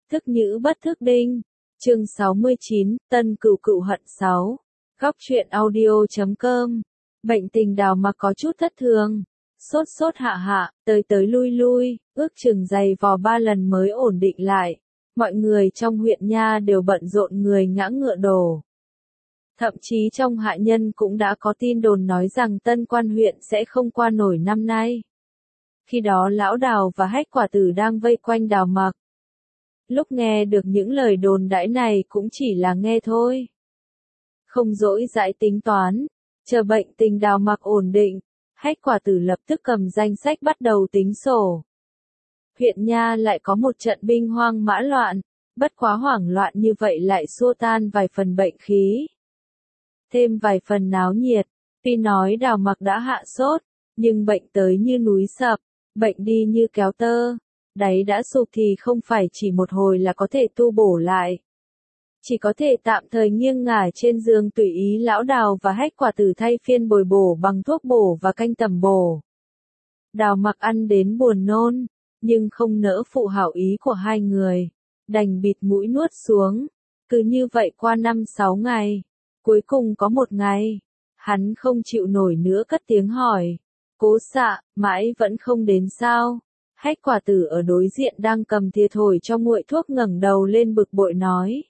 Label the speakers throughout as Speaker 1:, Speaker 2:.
Speaker 1: Thức nhữ bất thức đinh. Chương 69, Tân Cửu Cửu hận 6. Góc truyện audio.com. Bệnh tình Đào Mặc có chút thất thường. Sốt hạ hạ, tới lui lui, ước chừng giày vò 3 lần mới ổn định lại. Mọi người trong huyện nha đều bận rộn người ngã ngựa đổ. Thậm chí trong hạ nhân cũng đã có tin đồn nói rằng Tân Quan huyện sẽ không qua nổi năm nay. Khi đó lão Đào và Hách Quả Tử đang vây quanh Đào Mặc. Lúc nghe được những lời đồn đãi này cũng chỉ là nghe thôi. Không dỗi dãi tính toán, chờ bệnh tình Đào Mặc ổn định, Hách Quả Tử lập tức cầm danh sách bắt đầu tính sổ. Huyện nha lại có một trận binh hoang mã loạn, bất quá hoảng loạn như vậy lại xua tan vài phần bệnh khí. Thêm vài phần náo nhiệt, tuy nói Đào Mặc đã hạ sốt, nhưng bệnh tới như núi sập, bệnh đi như kéo tơ. Đáy đã sụp thì không phải chỉ một hồi là có thể tu bổ lại. Chỉ có thể tạm thời nghiêng ngả trên giường tùy ý lão Đào và Hách Quả Tử thay phiên bồi bổ bằng thuốc bổ và canh tẩm bổ. Đào Mặc ăn đến buồn nôn, nhưng không nỡ phụ hảo ý của hai người, đành bịt mũi nuốt xuống. Cứ như vậy qua 5-6 ngày, cuối cùng có một ngày, hắn không chịu nổi nữa cất tiếng hỏi, Cố Xạ, mãi vẫn không đến sao? Hách Quả Tử ở đối diện đang cầm thìa thổi cho nguội thuốc ngẩng đầu lên bực bội nói.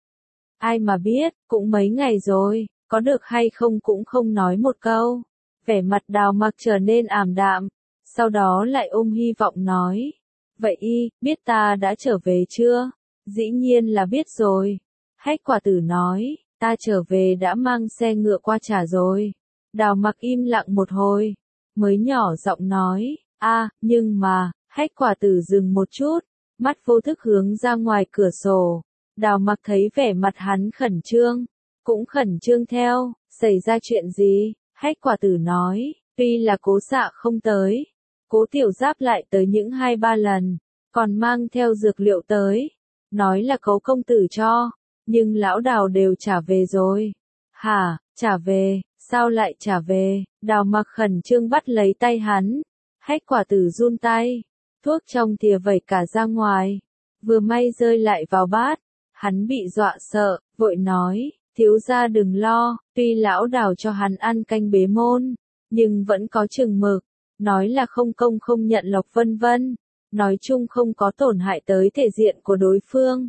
Speaker 1: Ai mà biết, cũng mấy ngày rồi, có được hay không cũng không nói một câu. Vẻ mặt Đào Mặc trở nên ảm đạm, sau đó lại ôm hy vọng nói. Vậy y, biết ta đã trở về chưa? Dĩ nhiên là biết rồi. Hách Quả Tử nói, ta trở về đã mang xe ngựa qua trả rồi. Đào Mặc im lặng một hồi, mới nhỏ giọng nói, nhưng mà, Hách Quả Tử dừng một chút, mắt vô thức hướng ra ngoài cửa sổ. Đào Mặc thấy vẻ mặt hắn khẩn trương, cũng khẩn trương theo, xảy ra chuyện gì? Hách Quả Tử nói, tuy là Cố Xạ không tới, Cố Tiểu Giáp lại tới những 2-3 lần, còn mang theo dược liệu tới, nói là Cố công tử cho, nhưng lão Đào đều trả về rồi. Hả, trả về, sao lại trả về? Đào Mặc khẩn trương bắt lấy tay hắn, Hách Quả Tử run tay, thuốc trong thìa vẩy cả ra ngoài, vừa may rơi lại vào bát. Hắn bị dọa sợ, vội nói, thiếu gia đừng lo, tuy lão Đào cho hắn ăn canh bế môn, nhưng vẫn có chừng mực, nói là không công không nhận lộc vân vân, nói chung không có tổn hại tới thể diện của đối phương.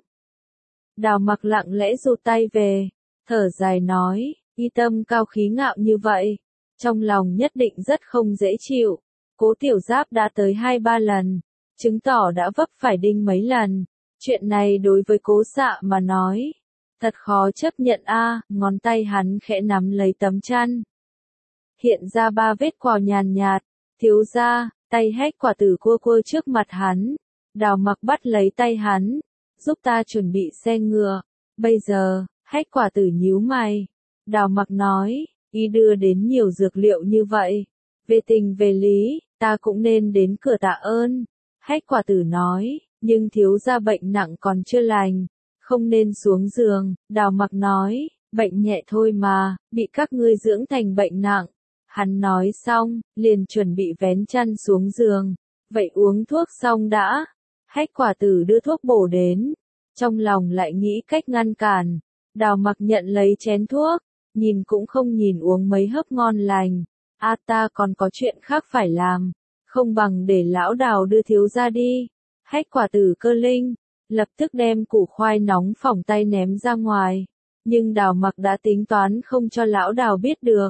Speaker 1: Đào Mặc lặng lẽ rụt tay về, thở dài nói, y tâm cao khí ngạo như vậy, trong lòng nhất định rất không dễ chịu. Cố Tiểu Giáp đã tới 2-3 lần, chứng tỏ đã vấp phải đinh mấy lần. Chuyện này đối với Cố Xạ mà nói, thật khó chấp nhận ngón tay hắn khẽ nắm lấy tấm chăn. Hiện ra 3 vết quào nhàn nhạt, thiếu gia, tay Hách Quả Tử cua trước mặt hắn. Đào Mặc bắt lấy tay hắn, giúp ta chuẩn bị xe ngựa. Bây giờ, Hách Quả Tử nhíu mày. Đào Mặc nói, y đưa đến nhiều dược liệu như vậy. Về tình về lý, ta cũng nên đến cửa tạ ơn. Hách Quả Tử nói. Nhưng thiếu gia bệnh nặng còn chưa lành, không nên xuống giường. Đào Mặc nói, bệnh nhẹ thôi mà, bị các ngươi dưỡng thành bệnh nặng. Hắn nói xong, liền chuẩn bị vén chăn xuống giường. Vậy uống thuốc xong đã. Hách Quả Tử đưa thuốc bổ đến, trong lòng lại nghĩ cách ngăn cản. Đào Mặc nhận lấy chén thuốc, nhìn cũng không nhìn uống mấy hớp ngon lành. Ta còn có chuyện khác phải làm, không bằng để lão Đào đưa thiếu gia đi. Hách Quả Tử cơ linh, lập tức đem củ khoai nóng phỏng tay ném ra ngoài, nhưng Đào Mặc đã tính toán không cho lão Đào biết được.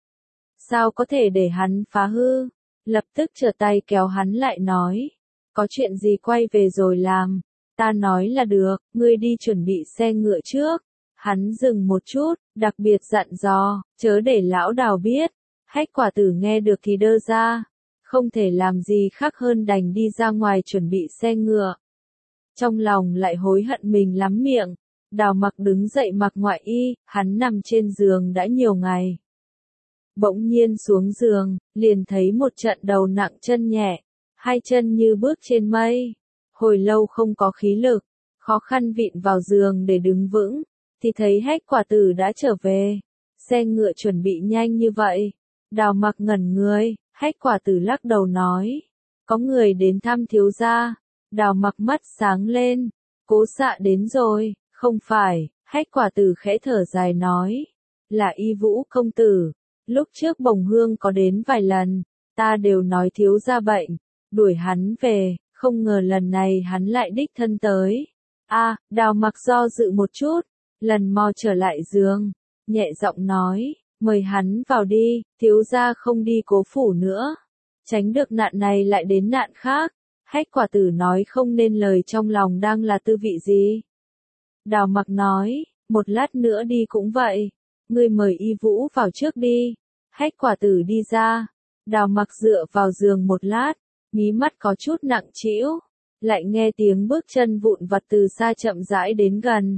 Speaker 1: Sao có thể để hắn phá hư? Lập tức trở tay kéo hắn lại nói, có chuyện gì quay về rồi làm, ta nói là được, ngươi đi chuẩn bị xe ngựa trước. Hắn dừng một chút, đặc biệt dặn dò, chớ để lão Đào biết. Hách Quả Tử nghe được thì đơ ra. Không thể làm gì khác hơn đành đi ra ngoài chuẩn bị xe ngựa. Trong lòng lại hối hận mình lắm miệng. Đào Mặc đứng dậy mặc ngoại y, hắn nằm trên giường đã nhiều ngày. Bỗng nhiên xuống giường, liền thấy một trận đầu nặng chân nhẹ, hai chân như bước trên mây. Hồi lâu không có khí lực, khó khăn vịn vào giường để đứng vững, thì thấy Hách Quả Tử đã trở về. Xe ngựa chuẩn bị nhanh như vậy. Đào Mặc ngẩn người. Hách Quả Tử lắc đầu nói, có người đến thăm thiếu gia. Đào Mặc mắt sáng lên, Cố Xạ đến rồi, không phải, Hách Quả Tử khẽ thở dài nói. Là Y Vũ công tử. Lúc trước Bồng Hương có đến vài lần, ta đều nói thiếu gia bệnh, đuổi hắn về, không ngờ lần này hắn lại đích thân tới. Đào Mặc do dự một chút, lần mò trở lại giường, nhẹ giọng nói, mời hắn vào đi, thiếu gia không đi Cố phủ nữa. Tránh được nạn này lại đến nạn khác. Hách Quả Tử nói không nên lời trong lòng đang là tư vị gì. Đào Mặc nói, một lát nữa đi cũng vậy, ngươi mời Y Vũ vào trước đi. Hách Quả Tử đi ra, Đào Mặc dựa vào giường một lát, mí mắt có chút nặng trĩu, lại nghe tiếng bước chân vụn vặt từ xa chậm rãi đến gần.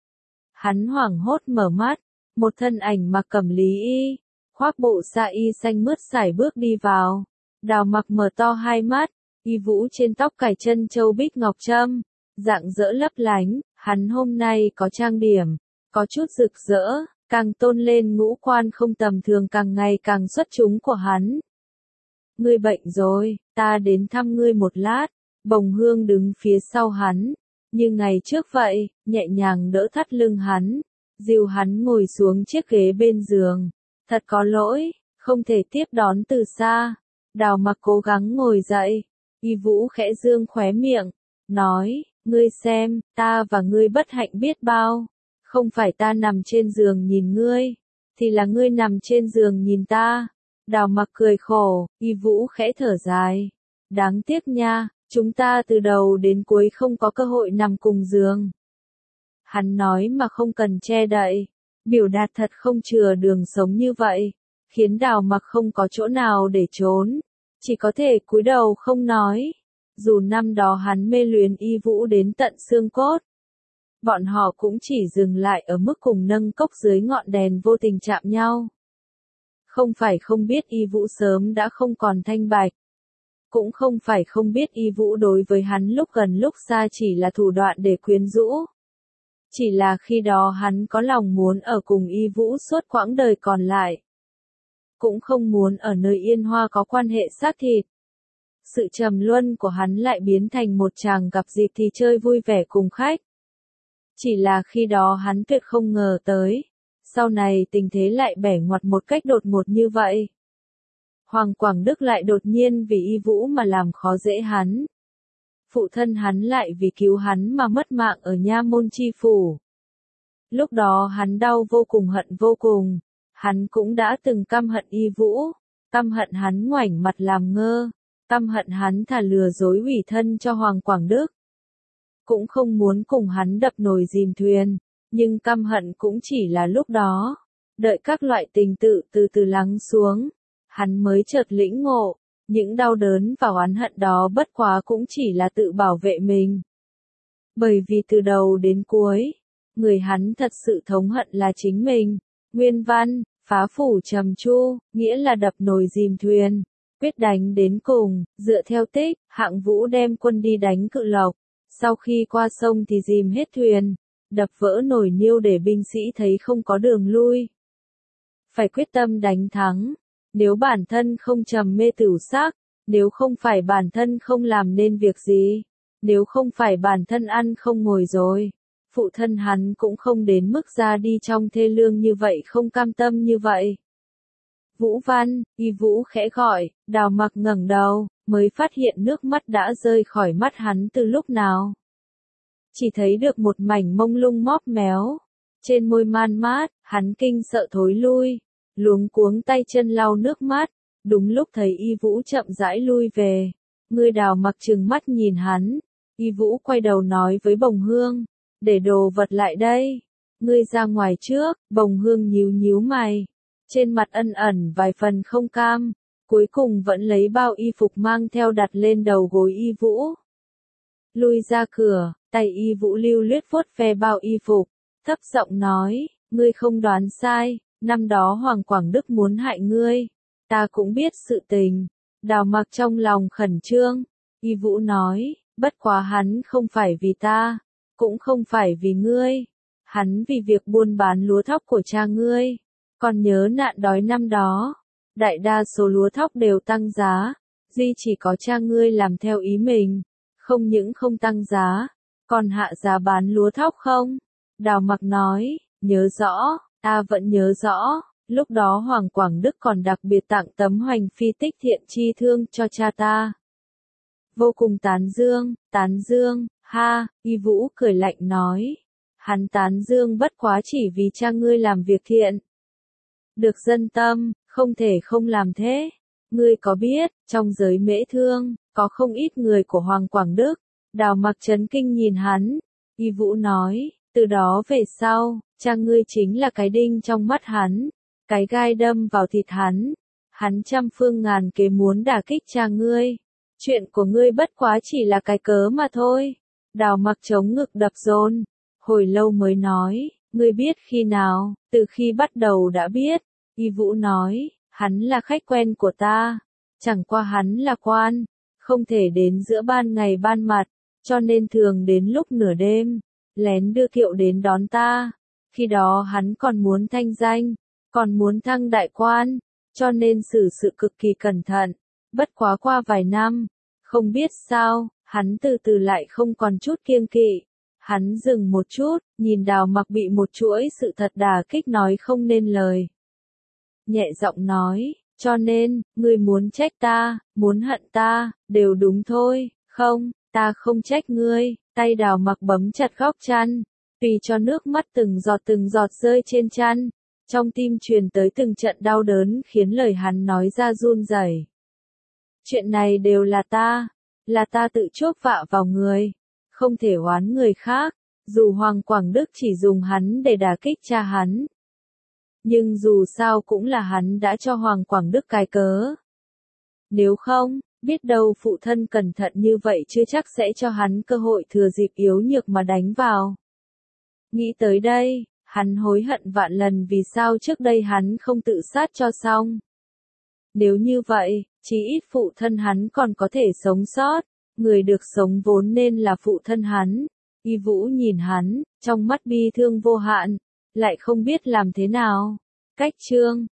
Speaker 1: Hắn hoảng hốt mở mắt, một thân ảnh mặc cẩm lý y, khoác bộ sa y xanh mướt sải bước đi vào. Đào Mặc mở to hai mắt, Y Vũ trên tóc cài chân châu bích ngọc trâm, rạng rỡ lấp lánh, hắn hôm nay có trang điểm, có chút rực rỡ, càng tôn lên ngũ quan không tầm thường càng ngày càng xuất chúng của hắn. Ngươi bệnh rồi, ta đến thăm ngươi một lát. Bồng Hương đứng phía sau hắn, như ngày trước vậy, nhẹ nhàng đỡ thắt lưng hắn, dìu hắn ngồi xuống chiếc ghế bên giường. Thật có lỗi, không thể tiếp đón từ xa. Đào Mặc cố gắng ngồi dậy, Y Vũ khẽ dương khóe miệng, nói, ngươi xem, ta và ngươi bất hạnh biết bao. Không phải ta nằm trên giường nhìn ngươi, thì là ngươi nằm trên giường nhìn ta. Đào Mặc cười khổ, Y Vũ khẽ thở dài. Đáng tiếc nha, chúng ta từ đầu đến cuối không có cơ hội nằm cùng giường. Hắn nói mà không cần che đậy, biểu đạt thật không chừa đường sống như vậy, khiến Đào Mặc không có chỗ nào để trốn, chỉ có thể cúi đầu không nói. Dù năm đó hắn mê luyến Y Vũ đến tận xương cốt, bọn họ cũng chỉ dừng lại ở mức cùng nâng cốc dưới ngọn đèn vô tình chạm nhau. Không phải không biết Y Vũ sớm đã không còn thanh bạch, cũng không phải không biết Y Vũ đối với hắn lúc gần lúc xa chỉ là thủ đoạn để quyến rũ. Chỉ là khi đó hắn có lòng muốn ở cùng Y Vũ suốt quãng đời còn lại. Cũng không muốn ở nơi yên hoa có quan hệ xác thịt. Sự trầm luân của hắn lại biến thành một chàng gặp dịp thì chơi vui vẻ cùng khách. Chỉ là khi đó hắn tuyệt không ngờ tới, sau này tình thế lại bẻ ngoặt một cách đột ngột như vậy. Hoàng Quảng Đức lại đột nhiên vì Y Vũ mà làm khó dễ hắn. Phụ thân hắn lại vì cứu hắn mà mất mạng ở Nha Môn Chi Phủ. Lúc đó hắn đau vô cùng hận vô cùng, hắn cũng đã từng căm hận Y Vũ, căm hận hắn ngoảnh mặt làm ngơ, căm hận hắn thà lừa dối ủy thân cho Hoàng Quảng Đức. Cũng không muốn cùng hắn đập nồi dìm thuyền, nhưng căm hận cũng chỉ là lúc đó, đợi các loại tình tự từ từ lắng xuống, hắn mới chợt lĩnh ngộ, những đau đớn và oán hận đó bất quá cũng chỉ là tự bảo vệ mình. Bởi vì từ đầu đến cuối, người hắn thật sự thống hận là chính mình. Nguyên văn, phá phủ trầm chu, nghĩa là đập nồi dìm thuyền, quyết đánh đến cùng. Dựa theo tích, Hạng Vũ đem quân đi đánh Cự Lộc, sau khi qua sông thì dìm hết thuyền, đập vỡ nồi niêu để binh sĩ thấy không có đường lui. Phải quyết tâm đánh thắng, nếu bản thân không trầm mê tửu sắc, nếu không phải bản thân không làm nên việc gì, nếu không phải bản thân ăn không ngồi rồi, phụ thân hắn cũng không đến mức ra đi trong thê lương như vậy, không cam tâm như vậy. Vũ Văn, Y Vũ khẽ gọi, Đào Mặc ngẩng đầu, mới phát hiện nước mắt đã rơi khỏi mắt hắn từ lúc nào. Chỉ thấy được một mảnh mông lung móp méo, trên môi man mát, hắn kinh sợ thối lui, luống cuống tay chân lau nước mắt, đúng lúc thấy Y Vũ chậm rãi lui về. Ngươi Đào Mặc trừng mắt nhìn hắn, Y Vũ quay đầu nói với Bồng Hương, để đồ vật lại đây, ngươi ra ngoài trước. Bồng Hương nhíu nhíu mày, trên mặt ẩn ẩn vài phần không cam, cuối cùng vẫn lấy bao y phục mang theo đặt lên đầu gối Y Vũ. Lui ra cửa, tay Y Vũ lưu luyết vuốt ve bao y phục, thấp giọng nói, ngươi không đoán sai, năm đó Hoàng Quảng Đức muốn hại ngươi, ta cũng biết sự tình. Đào Mặc trong lòng khẩn trương, Y Vũ nói, bất quá hắn không phải vì ta, cũng không phải vì ngươi, hắn vì việc buôn bán lúa thóc của cha ngươi. Còn nhớ nạn đói năm đó, đại đa số lúa thóc đều tăng giá, duy chỉ có cha ngươi làm theo ý mình, không những không tăng giá, còn hạ giá bán lúa thóc không? Đào Mặc nói, nhớ rõ, ta vẫn nhớ rõ, lúc đó Hoàng Quảng Đức còn đặc biệt tặng tấm hoành phi tích thiện chi thương cho cha ta. Vô cùng tán dương, ha, Y Vũ cười lạnh nói. Hắn tán dương bất quá chỉ vì cha ngươi làm việc thiện. Được dân tâm, không thể không làm thế. Ngươi có biết, trong giới mễ thương, có không ít người của Hoàng Quảng Đức. Đào Mặc chấn kinh nhìn hắn. Y Vũ nói, từ đó về sau, cha ngươi chính là cái đinh trong mắt hắn, cái gai đâm vào thịt hắn. Hắn trăm phương ngàn kế muốn đả kích cha ngươi. Chuyện của ngươi bất quá chỉ là cái cớ mà thôi. Đào Mặc chống ngực đập dồn. Hồi lâu mới nói, ngươi biết khi nào? Từ khi bắt đầu đã biết. Y Vũ nói, hắn là khách quen của ta. Chẳng qua hắn là quan, không thể đến giữa ban ngày ban mặt, cho nên thường đến lúc nửa đêm, lén đưa kiệu đến đón ta. Khi đó hắn còn muốn thanh danh, còn muốn thăng đại quan, cho nên xử sự cực kỳ cẩn thận. Bất quá qua vài năm, không biết sao, hắn từ từ lại không còn chút kiêng kỵ. Hắn dừng một chút, nhìn Đào Mặc bị một chuỗi sự thật đả kích nói không nên lời. Nhẹ giọng nói, cho nên, ngươi muốn trách ta, muốn hận ta, đều đúng thôi, không, ta không trách ngươi. Tay Đào Mặc bấm chặt góc chăn, tùy cho nước mắt từng giọt rơi trên chăn. Trong tim truyền tới từng trận đau đớn khiến lời hắn nói ra run rẩy. Chuyện này đều là ta tự chuốc vạ vào người, không thể oán người khác, dù Hoàng Quảng Đức chỉ dùng hắn để đả kích cha hắn. Nhưng dù sao cũng là hắn đã cho Hoàng Quảng Đức cái cớ. Nếu không, biết đâu phụ thân cẩn thận như vậy chưa chắc sẽ cho hắn cơ hội thừa dịp yếu nhược mà đánh vào. Nghĩ tới đây, hắn hối hận vạn lần vì sao trước đây hắn không tự sát cho xong. Nếu như vậy, chí ít phụ thân hắn còn có thể sống sót, người được sống vốn nên là phụ thân hắn. Y Vũ nhìn hắn, trong mắt bi thương vô hạn, lại không biết làm thế nào. Cách chương